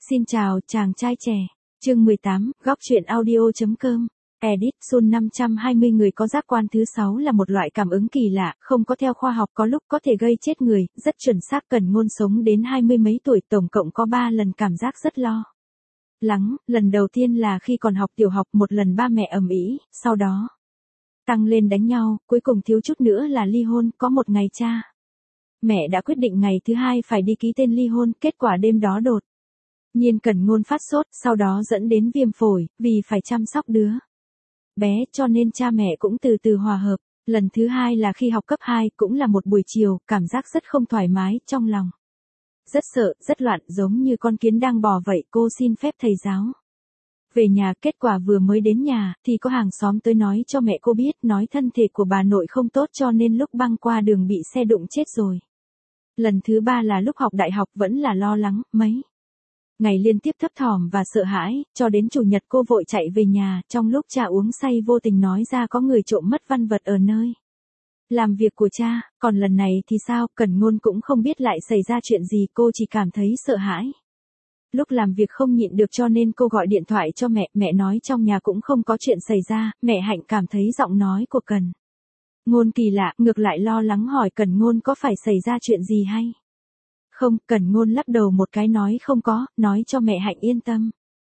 Xin chào chàng trai trẻ. Chương 18, góc truyện audio.com. Edit Sun 520 người có giác quan thứ 6 là một loại cảm ứng kỳ lạ, không có theo khoa học có lúc có thể gây chết người, rất chuẩn xác. Cần Ngôn sống đến 20 mấy tuổi, tổng cộng có 3 lần cảm giác rất lo lắng. Lần đầu tiên là khi còn học tiểu học, một lần ba mẹ ầm ĩ, sau đó tăng lên đánh nhau, cuối cùng thiếu chút nữa là ly hôn. Có một ngày cha mẹ đã quyết định ngày thứ hai phải đi ký tên ly hôn, kết quả đêm đó đột nhiên Cần Ngôn phát sốt, sau đó dẫn đến viêm phổi, vì phải chăm sóc đứa bé cho nên cha mẹ cũng từ từ hòa hợp. Lần thứ hai là khi học cấp 2, cũng là một buổi chiều, cảm giác rất không thoải mái, trong lòng rất sợ, rất loạn, giống như con kiến đang bò vậy. Cô xin phép thầy giáo về nhà, kết quả vừa mới đến nhà, thì có hàng xóm tới nói cho mẹ cô biết, nói thân thể của bà nội không tốt cho nên lúc băng qua đường bị xe đụng chết rồi. Lần thứ ba là lúc học đại học, vẫn là lo lắng, mấy ngày liên tiếp thấp thỏm và sợ hãi, cho đến chủ nhật cô vội chạy về nhà, trong lúc cha uống say vô tình nói ra có người trộm mất văn vật ở nơi làm việc của cha. Còn lần này thì sao, Cần Ngôn cũng không biết lại xảy ra chuyện gì, cô chỉ cảm thấy sợ hãi. Lúc làm việc không nhịn được cho nên cô gọi điện thoại cho mẹ, mẹ nói trong nhà cũng không có chuyện xảy ra. Mẹ Hạnh cảm thấy giọng nói của Cần Ngôn kỳ lạ, ngược lại lo lắng hỏi Cần Ngôn có phải xảy ra chuyện gì hay không. Cần Ngôn lắc đầu một cái nói không có, nói cho mẹ Hạnh yên tâm.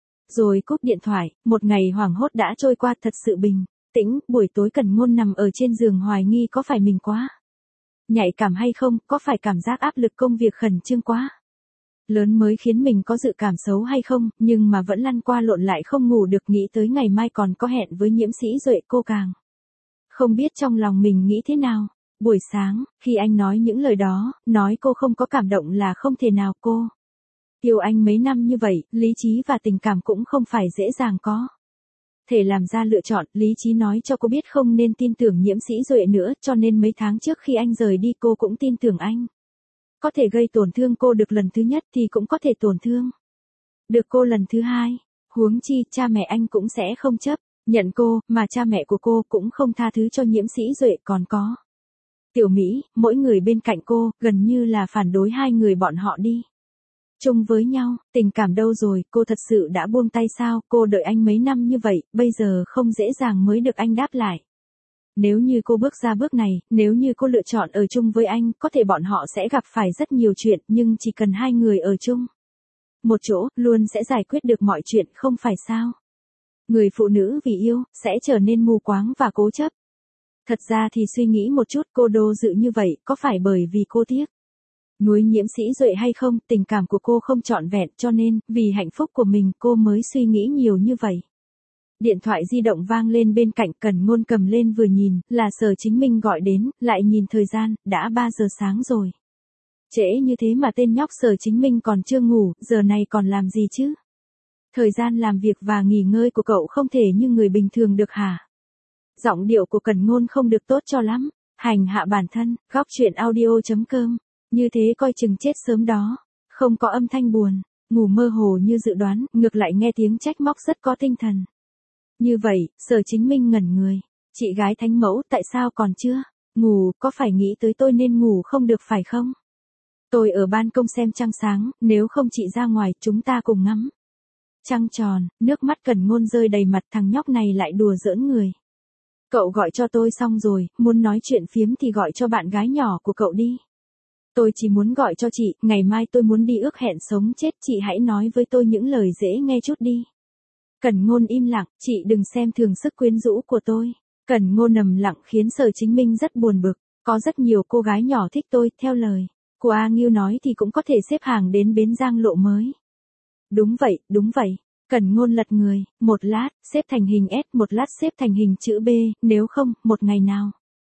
Rồi cúp điện thoại. Một ngày hoảng hốt đã trôi qua thật sự bình tĩnh. Buổi tối Cần Ngôn nằm ở trên giường hoài nghi có phải mình quá nhạy cảm hay không, có phải cảm giác áp lực công việc khẩn trương quá lớn mới khiến mình có dự cảm xấu hay không, nhưng mà vẫn lăn qua lộn lại không ngủ được, nghĩ tới ngày mai còn có hẹn với Nhiễm Sĩ Duệ, cô càng không biết trong lòng mình nghĩ thế nào. Buổi sáng, khi anh nói những lời đó, nói cô không có cảm động là không thể nào. Cô yêu anh mấy năm như vậy, lý trí và tình cảm cũng không phải dễ dàng có thể làm ra lựa chọn. Lý trí nói cho cô biết không nên tin tưởng Nhiễm Sĩ Duệ nữa, cho nên mấy tháng trước khi anh rời đi cô cũng tin tưởng anh. Có thể gây tổn thương cô được lần thứ nhất thì cũng có thể tổn thương được cô lần thứ hai. Huống chi, cha mẹ anh cũng sẽ không chấp nhận cô, mà cha mẹ của cô cũng không tha thứ cho Nhiễm Sĩ Duệ. Còn có Tiểu Mỹ, mỗi người bên cạnh cô, gần như là phản đối hai người bọn họ đi chung với nhau. Tình cảm đâu rồi, cô thật sự đã buông tay sao? Cô đợi anh mấy năm như vậy, bây giờ không dễ dàng mới được anh đáp lại. Nếu như cô bước ra bước này, nếu như cô lựa chọn ở chung với anh, có thể bọn họ sẽ gặp phải rất nhiều chuyện, nhưng chỉ cần hai người ở chung một chỗ, luôn sẽ giải quyết được mọi chuyện, không phải sao? Người phụ nữ vì yêu, sẽ trở nên mù quáng và cố chấp. Thật ra thì suy nghĩ một chút, cô do dự như vậy, có phải bởi vì cô tiếc nuối Nhiễm Sĩ Duệ hay không? Tình cảm của cô không trọn vẹn, cho nên, vì hạnh phúc của mình, cô mới suy nghĩ nhiều như vậy. Điện thoại di động vang lên bên cạnh, Cần Ngôn cầm lên vừa nhìn, là Sở Chính Minh gọi đến, lại nhìn thời gian, đã 3 giờ sáng rồi. Trễ như thế mà tên nhóc Sở Chính Minh còn chưa ngủ, giờ này còn làm gì chứ? Thời gian làm việc và nghỉ ngơi của cậu không thể như người bình thường được hả? Giọng điệu của Cần Ngôn không được tốt cho lắm. Hành hạ bản thân, góc truyện audio.com. Như thế coi chừng chết sớm đó. Không có âm thanh buồn, ngủ mơ hồ như dự đoán, ngược lại nghe tiếng trách móc rất có tinh thần. Như vậy, Sở Chính Minh ngẩn người. Chị gái thánh mẫu, tại sao còn chưa ngủ, có phải nghĩ tới tôi nên ngủ không được phải không? Tôi ở ban công xem trăng sáng, nếu không chị ra ngoài, chúng ta cùng ngắm trăng tròn. Nước mắt Cần Ngôn rơi đầy mặt, thằng nhóc này lại đùa giỡn người. Cậu gọi cho tôi xong rồi, muốn nói chuyện phiếm thì gọi cho bạn gái nhỏ của cậu đi. Tôi chỉ muốn gọi cho chị, ngày mai tôi muốn đi ước hẹn sống chết, chị hãy nói với tôi những lời dễ nghe chút đi. Cần Ngôn im lặng, chị đừng xem thường sức quyến rũ của tôi. Cần Ngôn nằm lặng khiến Sở Chính Minh rất buồn bực. Có rất nhiều cô gái nhỏ thích tôi, theo lời của A Ngưu nói thì cũng có thể xếp hàng đến bến Giang Lộ mới. Đúng vậy, đúng vậy. Cần Ngôn lật người, một lát, xếp thành hình S, một lát xếp thành hình chữ B, nếu không, một ngày nào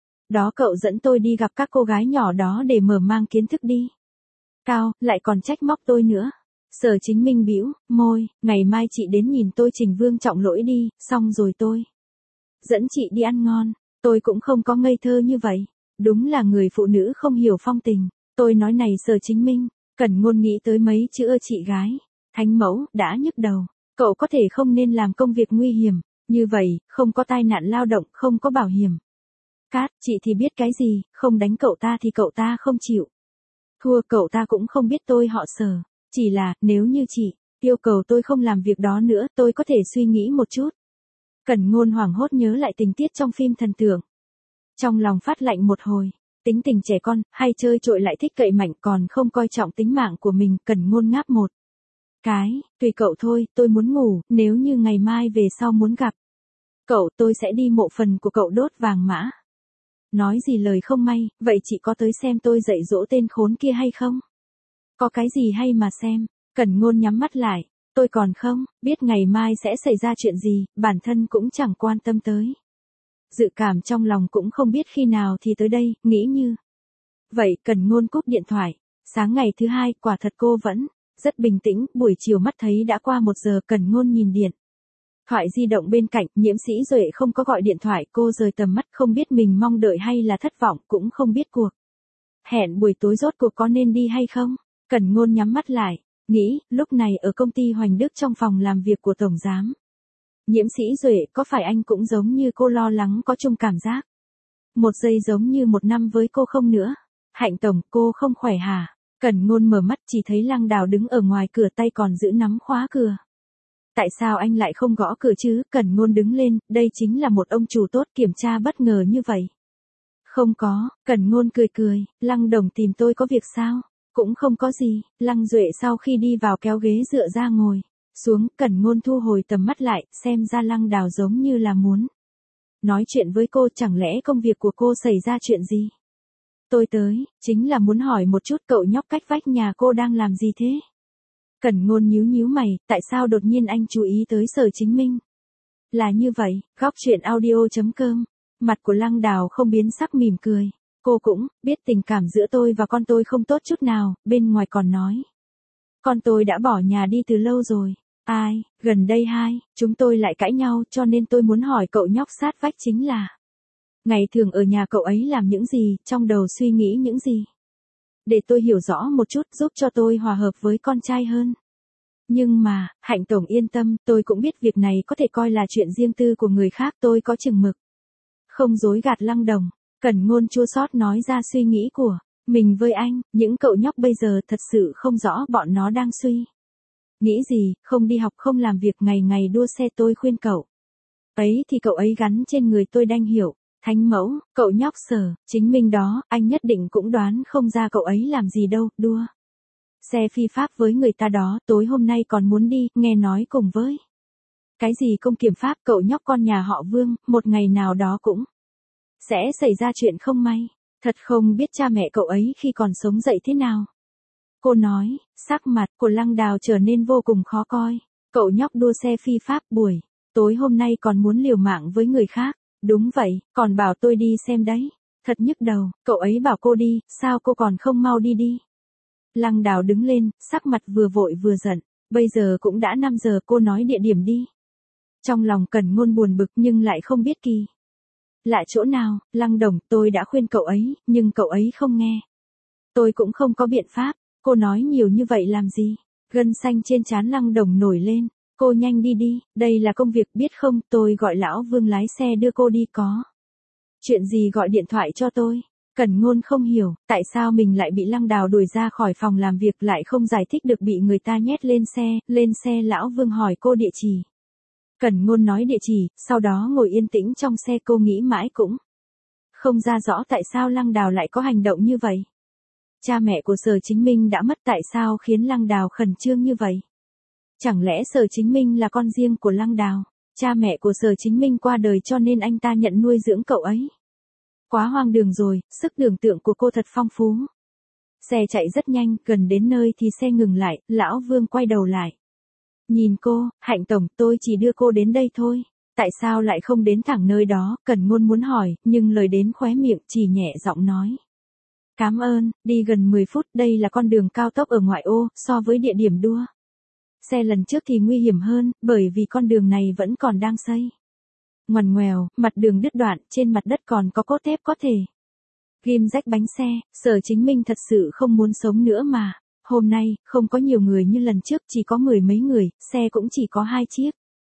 đó cậu dẫn tôi đi gặp các cô gái nhỏ đó để mở mang kiến thức đi. Cao, lại còn trách móc tôi nữa. Sở Chính Minh bĩu môi, ngày mai chị đến nhìn tôi trình Vương Trọng Lỗi đi, xong rồi tôi dẫn chị đi ăn ngon. Tôi cũng không có ngây thơ như vậy. Đúng là người phụ nữ không hiểu phong tình. Tôi nói này Sở Chính Minh, Cần Ngôn nghĩ tới mấy chữ ơ chị gái thánh mẫu, đã nhức đầu. Cậu có thể không nên làm công việc nguy hiểm như vậy, không có tai nạn lao động, không có bảo hiểm. Cát, chị thì biết cái gì, không đánh cậu ta thì cậu ta không chịu thua, cậu ta cũng không biết tôi họ Sở. Chỉ là, nếu như chị Yêu cầu tôi không làm việc đó nữa, tôi có thể suy nghĩ một chút. Cẩn Ngôn hoảng hốt nhớ lại tình tiết trong phim thần tượng. Trong lòng phát lạnh một hồi, tính tình trẻ con, hay chơi trội lại thích cậy mạnh còn không coi trọng tính mạng của mình. Cẩn Ngôn ngáp một cái, tùy cậu thôi, tôi muốn ngủ, nếu như ngày mai về sau muốn gặp cậu tôi sẽ đi mộ phần của cậu đốt vàng mã. Nói gì lời không may, vậy chị có tới xem tôi dạy dỗ tên khốn kia hay không? Có cái gì hay mà xem? Cẩn Ngôn nhắm mắt lại, tôi còn không biết ngày mai sẽ xảy ra chuyện gì, bản thân cũng chẳng quan tâm tới. Dự cảm trong lòng cũng không biết khi nào thì tới đây, nghĩ như vậy. Cẩn Ngôn cúp điện thoại. Sáng ngày thứ hai, quả thật cô vẫn rất bình tĩnh, buổi chiều mắt thấy đã qua 1 giờ. Cẩn Ngôn nhìn điện thoại di động bên cạnh, Nhiễm Sĩ Duệ không có gọi điện thoại, cô rời tầm mắt, không biết mình mong đợi hay là thất vọng, cũng không biết cuộc hẹn buổi tối rốt cuộc có nên đi hay không. Cẩn Ngôn nhắm mắt lại, nghĩ, lúc này ở công ty Hoành Đức trong phòng làm việc của tổng giám Nhiễm Sĩ Duệ, có phải anh cũng giống như cô lo lắng có chung cảm giác? Một giây giống như 1 năm với cô không nữa. Hạnh tổng, cô không khỏe hả? Cẩn Ngôn mở mắt chỉ thấy Lăng Đào đứng ở ngoài cửa, tay còn giữ nắm khóa cửa. Tại sao anh lại không gõ cửa chứ? Cẩn Ngôn đứng lên, đây chính là một ông chủ tốt, kiểm tra bất ngờ như vậy. Không có, Cẩn Ngôn cười cười, Lăng đồng tìm tôi có việc sao? Cũng không có gì. Lăng Duệ sau khi đi vào kéo ghế dựa ra ngồi xuống. Cẩn Ngôn thu hồi tầm mắt lại, xem ra Lăng Đào giống như là muốn nói chuyện với cô, chẳng lẽ công việc của cô xảy ra chuyện gì? Tôi tới, chính là muốn hỏi một chút cậu nhóc cách vách nhà cô đang làm gì thế? Cẩn Ngôn nhíu nhíu mày, tại sao đột nhiên anh chú ý tới Sở Chính Minh? Là như vậy, góc chuyện audio.com. Mặt của Lăng Đào không biến sắc, mỉm cười. Cô cũng biết tình cảm giữa tôi và con tôi không tốt chút nào, bên ngoài còn nói con tôi đã bỏ nhà đi từ lâu rồi. Ai, gần đây chúng tôi lại cãi nhau, cho nên tôi muốn hỏi cậu nhóc sát vách chính là ngày thường ở nhà cậu ấy làm những gì, trong đầu suy nghĩ những gì. Để tôi hiểu rõ một chút, giúp cho tôi hòa hợp với con trai hơn. Nhưng mà, Hạnh tổng yên tâm, tôi cũng biết việc này có thể coi là chuyện riêng tư của người khác, tôi có chừng mực. Không dối gạt Lăng đồng. Cẩn Ngôn chua xót nói ra suy nghĩ của mình với anh, những cậu nhóc bây giờ thật sự không rõ bọn nó đang suy nghĩ gì, không đi học không làm việc, ngày ngày đua xe. Tôi khuyên cậu ấy thì cậu ấy gắn trên người tôi đành hiểu. Thánh mẫu, cậu nhóc Sở Chính Minh đó, anh nhất định cũng đoán không ra cậu ấy làm gì đâu, đua xe phi pháp với người ta đó, tối hôm nay còn muốn đi, nghe nói cùng với cái gì công kiểm pháp. Cậu nhóc con nhà họ Vương, một ngày nào đó cũng sẽ xảy ra chuyện không may. Thật không biết cha mẹ cậu ấy khi còn sống dậy thế nào. Cô nói, sắc mặt của Lăng Đào trở nên vô cùng khó coi. Cậu nhóc đua xe phi pháp buổi tối hôm nay còn muốn liều mạng với người khác. Đúng vậy, còn bảo tôi đi xem đấy. Thật nhức đầu, cậu ấy bảo cô đi, sao cô còn không mau đi đi. Lăng Đào đứng lên, sắc mặt vừa vội vừa giận. Bây giờ cũng đã 5 giờ, cô nói địa điểm đi. Trong lòng Cẩn Ngôn buồn bực nhưng lại không biết kỳ lạ chỗ nào. Lăng đồng, tôi đã khuyên cậu ấy, nhưng cậu ấy không nghe. Tôi cũng không có biện pháp. Cô nói nhiều như vậy làm gì? Gân xanh trên trán Lăng đồng nổi lên. Cô nhanh đi đi, đây là công việc biết không, tôi gọi lão Vương lái xe đưa cô đi. Có chuyện gì gọi điện thoại cho tôi. Cẩn Ngôn không hiểu, tại sao mình lại bị Lăng Đào đuổi ra khỏi phòng làm việc, lại không giải thích được, bị người ta nhét lên xe. Lão Vương hỏi cô địa chỉ. Cẩn Ngôn nói địa chỉ, sau đó ngồi yên tĩnh trong xe. Cô nghĩ mãi cũng không ra rõ tại sao Lăng Đào lại có hành động như vậy. Cha mẹ của Sở Chính Minh đã mất, tại sao khiến Lăng Đào khẩn trương như vậy? Chẳng lẽ Sở Chính Minh là con riêng của Lăng Đào? Cha mẹ của Sở Chính Minh qua đời cho nên anh ta nhận nuôi dưỡng cậu ấy. Quá hoang đường rồi, sức tưởng tượng của cô thật phong phú. Xe chạy rất nhanh, gần đến nơi thì xe ngừng lại, lão Vương quay đầu lại. Nhìn cô, Hạnh tổng, tôi chỉ đưa cô đến đây thôi. Tại sao lại không đến thẳng nơi đó? Cẩn Ngôn muốn hỏi, nhưng lời đến khóe miệng, chỉ nhẹ giọng nói. Cảm ơn, đi gần 10 phút, đây là con đường cao tốc ở ngoại ô, so với địa điểm đua xe lần trước thì nguy hiểm hơn, bởi vì con đường này vẫn còn đang xây. Ngoằn ngoèo, mặt đường đứt đoạn, trên mặt đất còn có cốt thép có thể ghim rách bánh xe. Sở Chính Minh thật sự không muốn sống nữa mà. Hôm nay, không có nhiều người như lần trước, chỉ có 10 mấy người, xe cũng chỉ có 2 chiếc.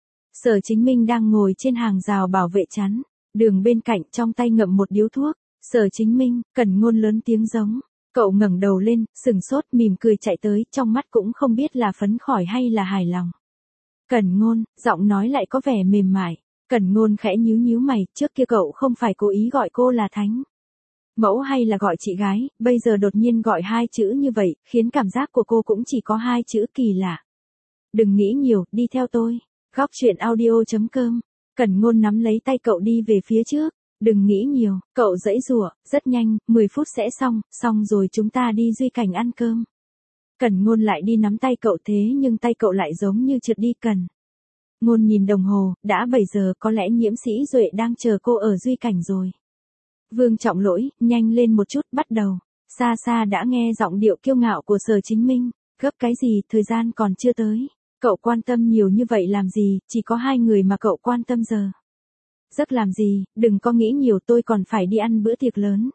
Sở Chính Minh đang ngồi trên hàng rào bảo vệ chắn đường bên cạnh, trong tay ngậm một điếu thuốc. Sở Chính Minh, Cẩn Ngôn lớn tiếng giống. Cậu ngẩng đầu lên, sừng sốt, mỉm cười chạy tới, trong mắt cũng không biết là phấn khởi hay là hài lòng. Cẩn Ngôn, giọng nói lại có vẻ mềm mại. Cẩn Ngôn khẽ nhíu nhíu mày, trước kia cậu không phải cố ý gọi cô là Thánh Mẫu hay là gọi chị gái, bây giờ đột nhiên gọi hai chữ như vậy, khiến cảm giác của cô cũng chỉ có hai chữ kỳ lạ. Đừng nghĩ nhiều, đi theo tôi. Góc chuyện audio.com. Cẩn Ngôn nắm lấy tay cậu đi về phía trước. Đừng nghĩ nhiều, cậu giãy giụa, rất nhanh, 10 phút sẽ xong rồi chúng ta đi Duy Cảnh ăn cơm. Cẩn Ngôn lại đi nắm tay cậu thế nhưng tay cậu lại giống như trượt đi. Cẩn Ngôn nhìn đồng hồ, đã 7 giờ, có lẽ Nhiễm Sĩ Duệ đang chờ cô ở Duy Cảnh rồi. Vương Trọng Lỗi, nhanh lên một chút, bắt đầu. Xa xa đã nghe giọng điệu kiêu ngạo của Sở Chính Minh. Gấp cái gì, thời gian còn chưa tới. Cậu quan tâm nhiều như vậy làm gì, chỉ có hai người mà cậu quan tâm giờ. Giấc làm gì, đừng có nghĩ nhiều, tôi còn phải đi ăn bữa tiệc lớn.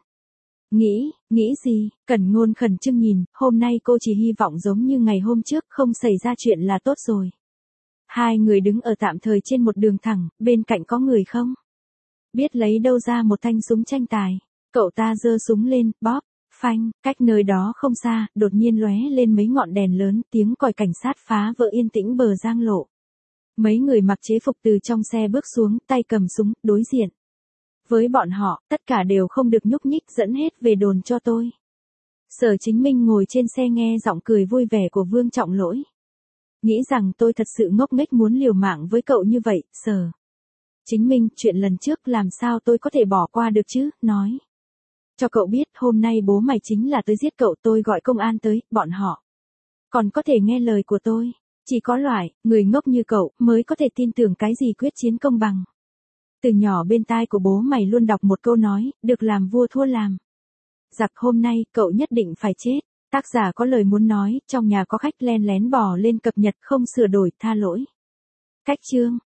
Nghĩ gì? Cẩn Ngôn khẩn trương nhìn, hôm nay cô chỉ hy vọng giống như ngày hôm trước không xảy ra chuyện là tốt rồi. Hai người đứng ở tạm thời trên một đường thẳng, bên cạnh có người không? Biết lấy đâu ra một thanh súng tranh tài. Cậu ta giơ súng lên, bóp, phanh, cách nơi đó không xa, đột nhiên lóe lên mấy ngọn đèn lớn, tiếng còi cảnh sát phá vỡ yên tĩnh bờ Giang Lộ. Mấy người mặc chế phục từ trong xe bước xuống, tay cầm súng, đối diện. Với bọn họ, tất cả đều không được nhúc nhích, dẫn hết về đồn cho tôi. Sở Chính Minh ngồi trên xe nghe giọng cười vui vẻ của Vương Trọng Lỗi. Nghĩ rằng tôi thật sự ngốc nghếch muốn liều mạng với cậu như vậy, Sở Chính Minh, chuyện lần trước làm sao tôi có thể bỏ qua được chứ, nói. Cho cậu biết, hôm nay bố mày chính là tới giết cậu, tôi gọi công an tới, bọn họ còn có thể nghe lời của tôi. Chỉ có loại, người ngốc như cậu, mới có thể tin tưởng cái gì quyết chiến công bằng. Từ nhỏ bên tai của bố mày luôn đọc một câu nói, được làm vua thua làm giặc, hôm nay, cậu nhất định phải chết. Tác giả có lời muốn nói, trong nhà có khách len lén bò lên cập nhật không sửa đổi, tha lỗi. Cách chương.